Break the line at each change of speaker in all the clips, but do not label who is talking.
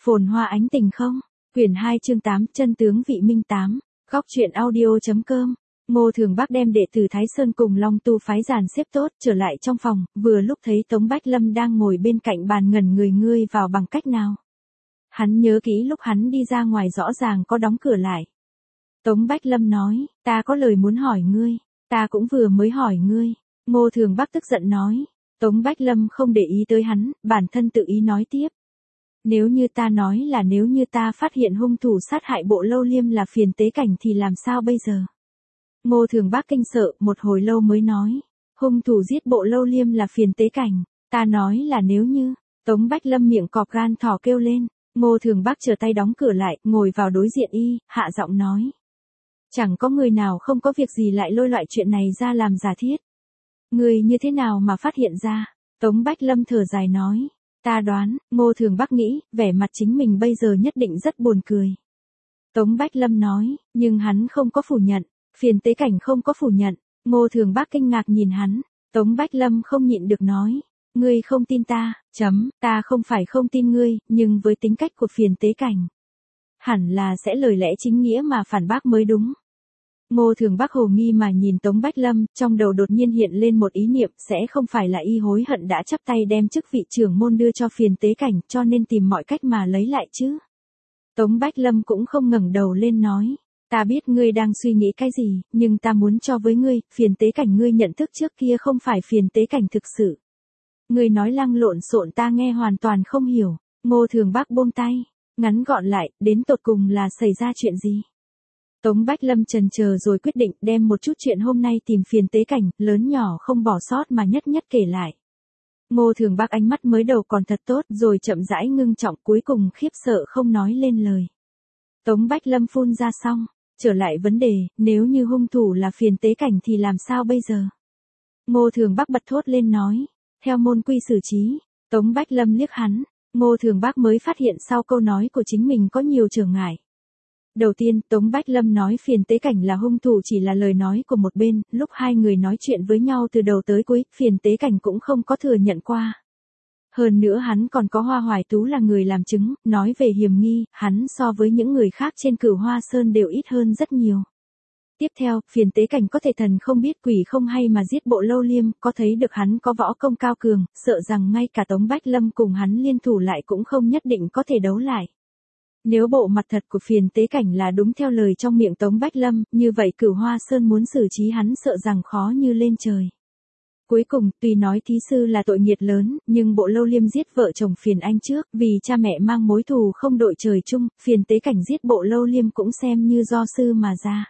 Phồn hoa ánh tình không? Quyển 2 chương 8 chân tướng vị minh 8. Góc truyện audio.com. Ngô Thường Bắc đem đệ tử Thái Sơn cùng Long Tu phái dàn xếp tốt trở lại trong phòng, vừa lúc thấy Tống Bách Lâm đang ngồi bên cạnh bàn ngẩn người ngươi vào bằng cách nào. Hắn nhớ kỹ lúc hắn đi ra ngoài rõ ràng có đóng cửa lại. Tống Bách Lâm nói, ta có lời muốn hỏi ngươi, ta cũng vừa mới hỏi ngươi. Ngô Thường Bắc tức giận nói. Tống Bách Lâm không để ý tới hắn, bản thân tự ý nói tiếp. Nếu như ta phát hiện hung thủ sát hại Bộ Lâu Liêm là Phiền Tế Cảnh thì làm sao bây giờ? Ngô Thường Bắc kinh sợ, một hồi lâu mới nói. Hung thủ giết Bộ Lâu Liêm là Phiền Tế Cảnh, ta nói là nếu như. Tống Bách Lâm miệng cọp gan thỏ kêu lên. Ngô Thường Bắc trở tay đóng cửa lại, ngồi vào đối diện y, hạ giọng nói. Chẳng có người nào không có việc gì lại lôi loại chuyện này ra làm giả thiết. Người như thế nào mà phát hiện ra? Tống Bách Lâm thở dài nói. Ta đoán, Ngô Thường Bắc nghĩ, vẻ mặt chính mình bây giờ nhất định rất buồn cười. Tống Bách Lâm nói, nhưng hắn không có phủ nhận, Phiền Tế Cảnh không có phủ nhận. Ngô Thường Bắc kinh ngạc nhìn hắn. Tống Bách Lâm không nhịn được nói. Ngươi không tin ta, ta không phải không tin ngươi, nhưng với tính cách của Phiền Tế Cảnh. Hẳn là sẽ lời lẽ chính nghĩa mà phản bác mới đúng. Ngô Thường Bắc hồ nghi mà nhìn Tống Bách Lâm, trong đầu đột nhiên hiện lên một ý niệm sẽ không phải là y hối hận đã chắp tay đem chức vị trưởng môn đưa cho Phiền Tế Cảnh cho nên tìm mọi cách mà lấy lại chứ. Tống Bách Lâm cũng không ngẩng đầu lên nói, ta biết ngươi đang suy nghĩ cái gì, nhưng ta muốn cho với ngươi, Phiền Tế Cảnh ngươi nhận thức trước kia không phải Phiền Tế Cảnh thực sự. Ngươi nói lăng lộn xộn ta nghe hoàn toàn không hiểu. Ngô Thường Bắc buông tay, ngắn gọn lại, đến tột cùng là xảy ra chuyện gì? Tống Bách Lâm chần chờ rồi quyết định đem một chút chuyện hôm nay tìm Phiền Tế Cảnh, lớn nhỏ không bỏ sót mà nhất nhất kể lại. Ngô Thường Bắc ánh mắt mới đầu còn thật tốt rồi chậm rãi ngưng trọng cuối cùng khiếp sợ không nói lên lời. Tống Bách Lâm phun ra xong, trở lại vấn đề, nếu như hung thủ là Phiền Tế Cảnh thì làm sao bây giờ? Ngô Thường Bắc bật thốt lên nói, theo môn quy xử trí. Tống Bách Lâm liếc hắn, Ngô Thường Bắc mới phát hiện sau câu nói của chính mình có nhiều trở ngại. Đầu tiên, Tống Bách Lâm nói Phiền Tế Cảnh là hung thủ chỉ là lời nói của một bên, lúc hai người nói chuyện với nhau từ đầu tới cuối, Phiền Tế Cảnh cũng không có thừa nhận qua. Hơn nữa hắn còn có Hoa Hoài Tú là người làm chứng, nói về hiểm nghi, hắn so với những người khác trên Cửu Hoa Sơn đều ít hơn rất nhiều. Tiếp theo, Phiền Tế Cảnh có thể thần không biết quỷ không hay mà giết Bộ Lâu Liêm, có thấy được hắn có võ công cao cường, sợ rằng ngay cả Tống Bách Lâm cùng hắn liên thủ lại cũng không nhất định có thể đấu lại. Nếu bộ mặt thật của Phiền Tế Cảnh là đúng theo lời trong miệng Tống Bách Lâm, như vậy Cửu Hoa Sơn muốn xử trí hắn sợ rằng khó như lên trời. Cuối cùng, tuy nói thí sư là tội nghiệt lớn, nhưng Bộ Lâu Liêm giết vợ chồng Phiền Anh trước, vì cha mẹ mang mối thù không đội trời chung, Phiền Tế Cảnh giết Bộ Lâu Liêm cũng xem như do sư mà ra.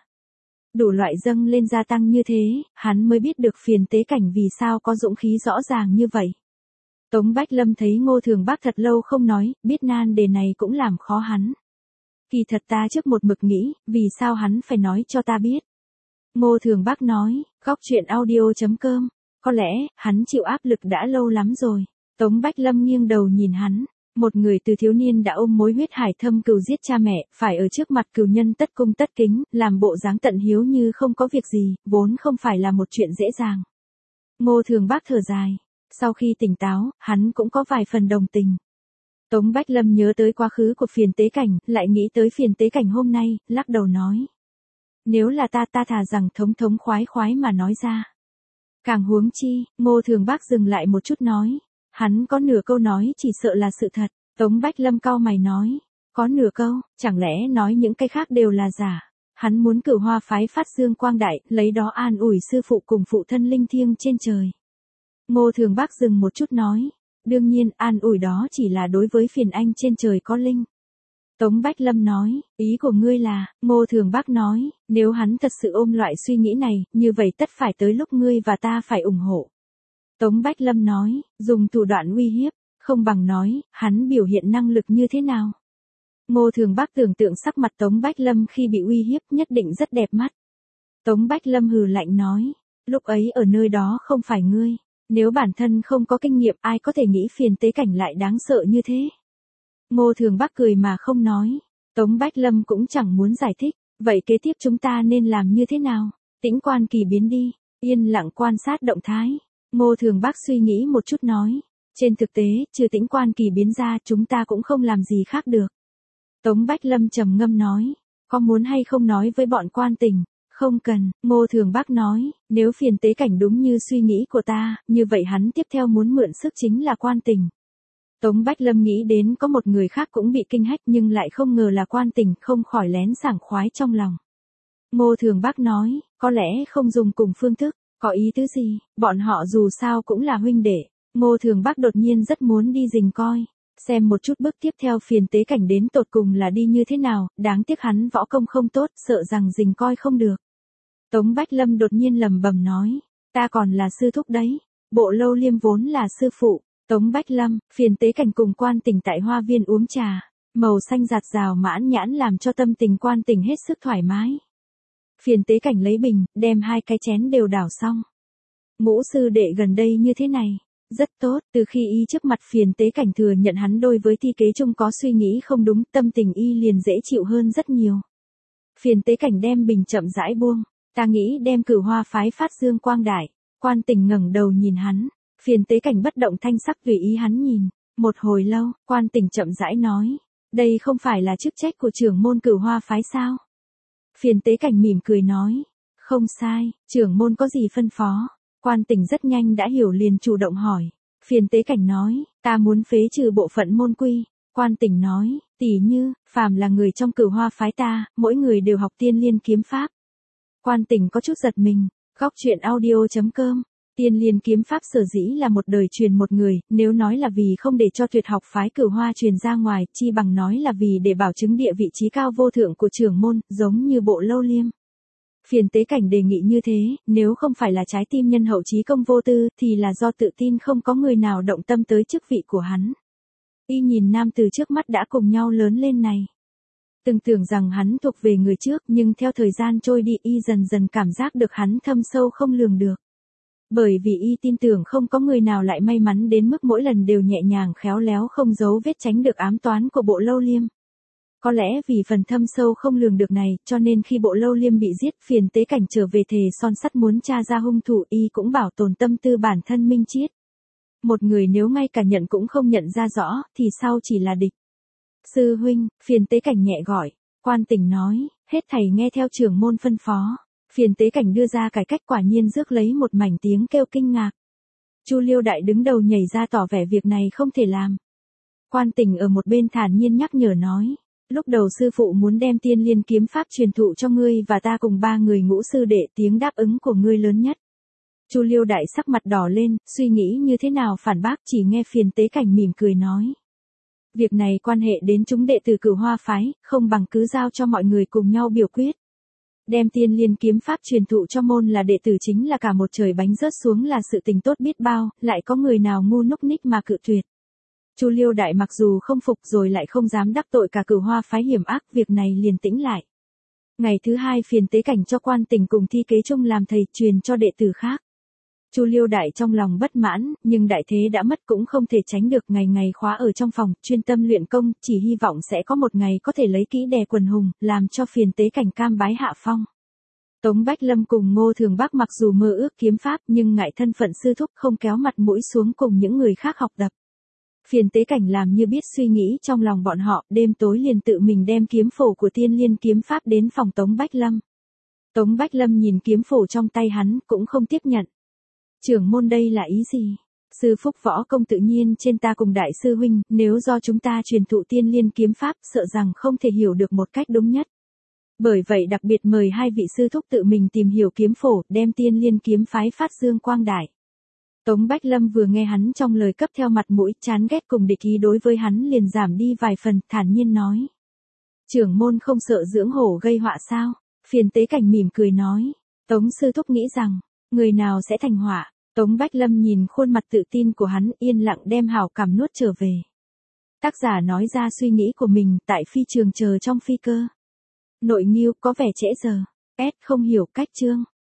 Đủ loại dâng lên gia tăng như thế, hắn mới biết được Phiền Tế Cảnh vì sao có dũng khí rõ ràng như vậy. Tống Bách Lâm thấy Ngô Thường Bắc thật lâu không nói, biết nan đề này cũng làm khó hắn. Kỳ thật ta trước một mực nghĩ, vì sao hắn phải nói cho ta biết. Ngô Thường Bắc nói, góc truyện audio.com, có lẽ, hắn chịu áp lực đã lâu lắm rồi. Tống Bách Lâm nghiêng đầu nhìn hắn, một người từ thiếu niên đã ôm mối huyết hải thâm cừu giết cha mẹ, phải ở trước mặt cừu nhân tất cung tất kính, làm bộ dáng tận hiếu như không có việc gì, vốn không phải là một chuyện dễ dàng. Ngô Thường Bắc thở dài. Sau khi tỉnh táo, hắn cũng có vài phần đồng tình. Tống Bách Lâm nhớ tới quá khứ của Phiền Tế Cảnh, lại nghĩ tới Phiền Tế Cảnh hôm nay, lắc đầu nói. Nếu là ta thà rằng thống khoái mà nói ra. Càng huống chi, Ngô Thường Bắc dừng lại một chút nói. Hắn có nửa câu nói chỉ sợ là sự thật. Tống Bách Lâm cau mày nói. Có nửa câu, chẳng lẽ nói những cái khác đều là giả. Hắn muốn Cửu Hoa phái phát dương quang đại, lấy đó an ủi sư phụ cùng phụ thân linh thiêng trên trời. Ngô Thường Bắc dừng một chút nói, đương nhiên an ủi đó chỉ là đối với Phiền Anh trên trời có linh. Tống Bách Lâm nói, ý của ngươi là, Ngô Thường Bắc nói, nếu hắn thật sự ôm loại suy nghĩ này, như vậy tất phải tới lúc ngươi và ta phải ủng hộ. Tống Bách Lâm nói, dùng thủ đoạn uy hiếp, không bằng nói, hắn biểu hiện năng lực như thế nào. Ngô Thường Bắc tưởng tượng sắc mặt Tống Bách Lâm khi bị uy hiếp nhất định rất đẹp mắt. Tống Bách Lâm hừ lạnh nói, lúc ấy ở nơi đó không phải ngươi. Nếu bản thân không có kinh nghiệm ai có thể nghĩ Phiền Tế Cảnh lại đáng sợ như thế. Ngô Thường Bắc cười mà không nói. Tống Bách Lâm cũng chẳng muốn giải thích. Vậy kế tiếp chúng ta nên làm như thế nào? Tĩnh quan kỳ biến đi. Yên lặng quan sát động thái. Ngô Thường Bắc suy nghĩ một chút nói. Trên thực tế, trừ Tĩnh Quan Kỳ biến ra chúng ta cũng không làm gì khác được. Tống Bách Lâm trầm ngâm nói, có muốn hay không nói với bọn Quan Tình? Không cần, Ngô Thường Bắc nói, nếu Phiền Tế Cảnh đúng như suy nghĩ của ta, như vậy hắn tiếp theo muốn mượn sức chính là Quan Tình. Tống Bách Lâm nghĩ đến có một người khác cũng bị kinh hách nhưng lại không ngờ là Quan Tình, không khỏi lén sảng khoái trong lòng. Ngô Thường Bắc nói, có lẽ không dùng cùng phương thức, có ý tứ gì, bọn họ dù sao cũng là huynh đệ. Ngô Thường Bắc đột nhiên rất muốn đi rình coi, xem một chút bước tiếp theo Phiền Tế Cảnh đến tột cùng là đi như thế nào, đáng tiếc hắn võ công không tốt, sợ rằng rình coi không được. Tống Bách Lâm đột nhiên lẩm bẩm nói, ta còn là sư thúc đấy, Bộ Lâu Liêm vốn là sư phụ. Tống Bách Lâm, Phiền Tế Cảnh cùng Quan Tình tại hoa viên uống trà, màu xanh rạt rào mãn nhãn làm cho tâm tình Quan Tình hết sức thoải mái. Phiền Tế Cảnh lấy bình, đem 2 cái chén đều đảo xong. Ngũ sư đệ gần đây như thế này, rất tốt, từ khi y trước mặt Phiền Tế Cảnh thừa nhận hắn đối với Thi Kế Trung có suy nghĩ không đúng, tâm tình y liền dễ chịu hơn rất nhiều. Phiền Tế Cảnh đem bình chậm rãi buông, ta nghĩ đem Cửu Hoa phái phát dương quang đại. Quan Tình ngẩng đầu nhìn hắn, Phiền Tế Cảnh bất động thanh sắc tùy ý hắn nhìn, một hồi lâu, Quan Tình chậm rãi nói, đây không phải là chức trách của trưởng môn Cửu Hoa phái sao? Phiền Tế Cảnh mỉm cười nói, không sai, trưởng môn có gì phân phó? Quan Tình rất nhanh đã hiểu liền chủ động hỏi. Phiền Tế Cảnh nói, ta muốn phế trừ bộ phận môn quy. Quan Tình nói, tỉ như, phàm là người trong Cửu Hoa phái ta, mỗi người đều học Tiên Liên kiếm pháp. Quan Tình có chút giật mình, góc truyện audio.com. Tiên Liên kiếm pháp sở dĩ là một đời truyền một người, nếu nói là vì không để cho tuyệt học phái Cửu Hoa truyền ra ngoài, chi bằng nói là vì để bảo chứng địa vị trí cao vô thượng của trưởng môn, giống như Bộ Lâu Liêm. Phiền Tế Cảnh đề nghị như thế, nếu không phải là trái tim nhân hậu trí công vô tư, thì là do tự tin không có người nào động tâm tới chức vị của hắn. Y nhìn nam từ trước mắt đã cùng nhau lớn lên này. Từng tưởng rằng hắn thuộc về người trước, nhưng theo thời gian trôi đi y dần dần cảm giác được hắn thâm sâu không lường được. Bởi vì y tin tưởng không có người nào lại may mắn đến mức mỗi lần đều nhẹ nhàng khéo léo không giấu vết tránh được ám toán của Bộ Lâu Liêm. Có lẽ vì phần thâm sâu không lường được này, cho nên khi Bộ Lâu Liêm bị giết, Phiền Tế Cảnh trở về thề son sắt muốn tra ra hung thủ, y cũng bảo tồn tâm tư bản thân minh triết. Một người nếu ngay cả nhận cũng không nhận ra rõ, thì sau chỉ là địch. Sư huynh, Phiền Tế Cảnh nhẹ gọi. Quan Tình nói, hết thầy nghe theo trưởng môn phân phó. Phiền Tế Cảnh đưa ra cải cách quả nhiên rước lấy một mảnh tiếng kêu kinh ngạc. Chu Liêu Đại đứng đầu nhảy ra tỏ vẻ việc này không thể làm. Quan Tình ở một bên thản nhiên nhắc nhở nói, lúc đầu sư phụ muốn đem Tiên Liên kiếm pháp truyền thụ cho ngươi và ta cùng 3 người ngũ sư đệ, tiếng đáp ứng của ngươi lớn nhất. Chu Liêu Đại sắc mặt đỏ lên, suy nghĩ như thế nào phản bác, chỉ nghe Phiền Tế Cảnh mỉm cười nói. Việc này quan hệ đến chúng đệ tử Cửu Hoa phái, không bằng cứ giao cho mọi người cùng nhau biểu quyết. Đem Tiên Liên kiếm pháp truyền thụ cho môn là đệ tử chính là cả một trời bánh rớt xuống là sự tình tốt biết bao, lại có người nào ngu núc ních mà cự tuyệt. Chu Liêu Đại mặc dù không phục rồi lại không dám đắc tội cả Cửu Hoa phái hiểm ác, việc này liền tĩnh lại. Ngày thứ 2 Phiền Tế Cảnh cho Quan Tình cùng Thi Kế Trung làm thầy truyền cho đệ tử khác. Chu Liêu Đại trong lòng bất mãn, nhưng đại thế đã mất cũng không thể tránh được, ngày ngày khóa ở trong phòng, chuyên tâm luyện công, chỉ hy vọng sẽ có một ngày có thể lấy kỹ đè quần hùng, làm cho Phiền Tế Cảnh cam bái hạ phong. Tống Bách Lâm cùng Ngô Thường Bắc mặc dù mơ ước kiếm pháp nhưng ngại thân phận sư thúc không kéo mặt mũi xuống cùng những người khác học tập. Phiền Tế Cảnh làm như biết suy nghĩ trong lòng bọn họ, đêm tối liền tự mình đem kiếm phổ của Tiên Liên kiếm pháp đến phòng Tống Bách Lâm. Tống Bách Lâm nhìn kiếm phổ trong tay hắn, cũng không tiếp nhận. Trưởng môn đây là ý gì? Sư phúc võ công tự nhiên trên ta cùng đại sư huynh, nếu do chúng ta truyền thụ Tiên Liên kiếm pháp, sợ rằng không thể hiểu được một cách đúng nhất. Bởi vậy đặc biệt mời 2 vị sư thúc tự mình tìm hiểu kiếm phổ, đem Tiên Liên kiếm phái phát dương quang đại. Tống Bách Lâm vừa nghe hắn trong lời cấp theo mặt mũi, chán ghét cùng địch ý đối với hắn liền giảm đi vài phần, thản nhiên nói. Trưởng môn không sợ dưỡng hổ gây họa sao? Phiền Tế Cảnh mỉm cười nói. Tống sư thúc nghĩ rằng, người nào sẽ thành họa? Tống Bách Lâm nhìn khuôn mặt tự tin của hắn, yên lặng đem hảo cảm nuốt trở về. Tác giả nói ra suy nghĩ của mình tại phi trường chờ trong phi cơ. Nội nghiêu có vẻ trễ giờ. S không hiểu cách chương.